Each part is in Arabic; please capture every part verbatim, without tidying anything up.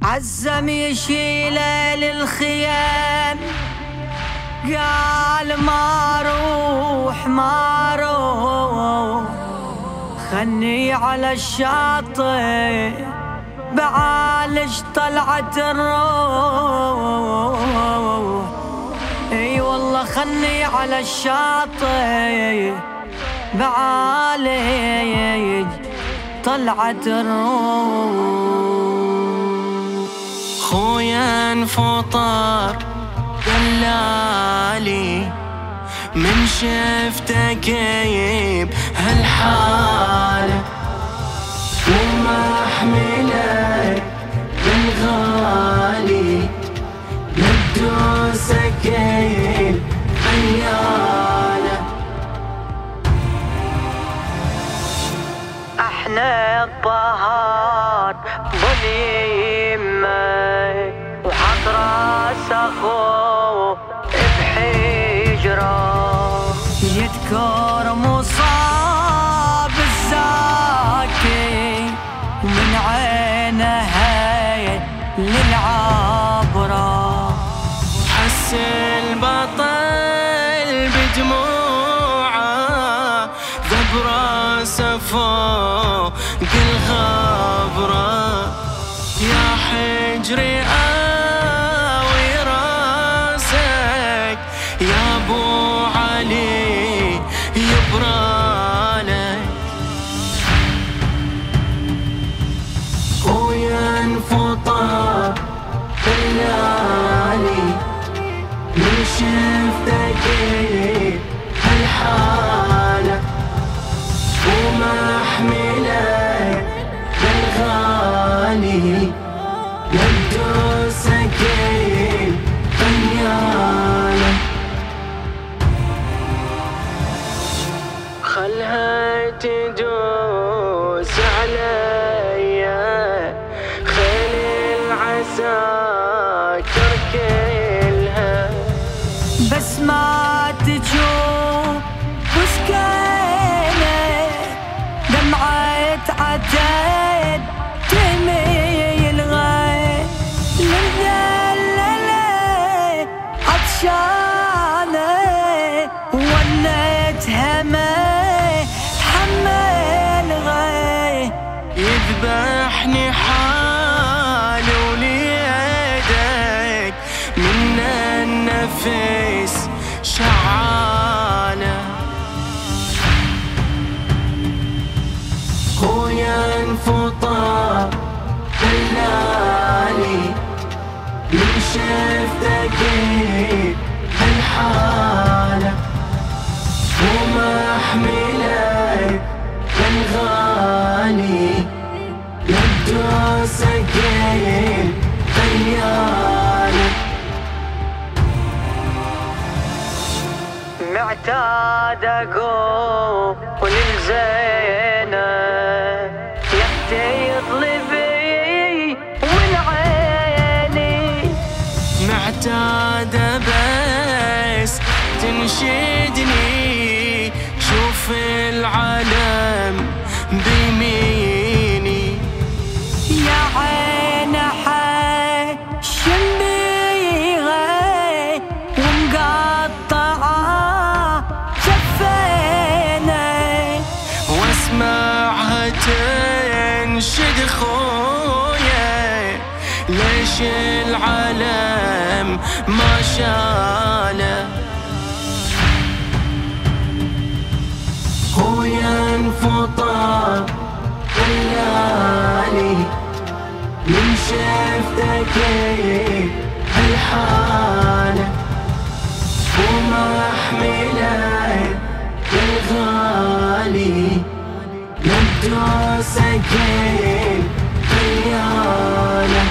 عزم يشيله للخيام، قال ما روح ما روح خلني على الشاطئ بعالج طلعت الروح. اي والله خلني على الشاطئ بعالج طلعت الروح. خويا انفطر دلالي من شفته كيب هالحالة، وما احمله بالغالي للدوسة كيب خيالة. احنا الطهار ظليمة وحط راس اخوه بحجره، يذكر مصاب الزاكي ومن عينها للعبره. حس البطل بدموعه ذب راسه فوق الغبره، يا حجري آوي راسك يا ابو علي يبرالك. خويا انفطر دلالي من شفته كيف هالحالة، وما احمله بالغالي للدوسة كيف خيالة. خلها تدوس عليا خيل العساكر كلها، بس ما تجوب وسكينة دمعة عتاد تميل غير للدللة عطشانة ولتها ما حمل غير. يذبحني حالي وليدك من النفس شعالة. خويا انفطر دلالي من شفته كيف هالحالة، وما احمله بالغالي للدوسة كيف خيالة. معتاد اقول لزينب يا اختي اطلبي من عيني، معتادة بس تنشدني شوف العالم بيميني. يا عين حشم بيها ومقطعة شفينا، واسمعها تنشد خويا ليش العالم ما شاله. خويا انفطر دلالي من شفته كيف هالحالة، وما احمله بالغالي للدوسة كيف خيالة.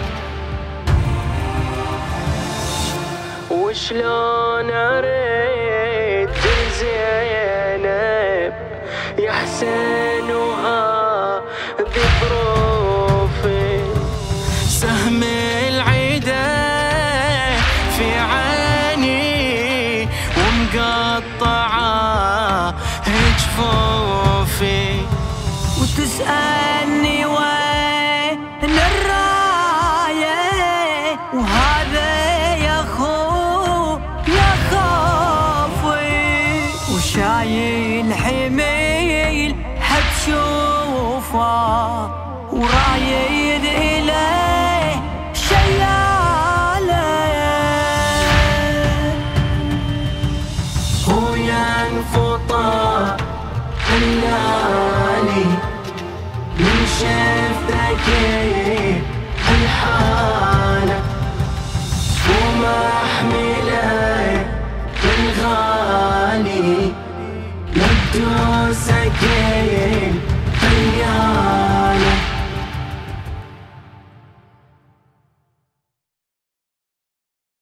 وشلون اريد زينب يا حسين وهذي ظروفي، سهم العيدة في عيني ومقطعة جفوفي، وتسألني وين الراية اشوفه ورايد اليه شياله وينفطر الليالي من شفتك الحالة ومحمله بالغالي لبدوسك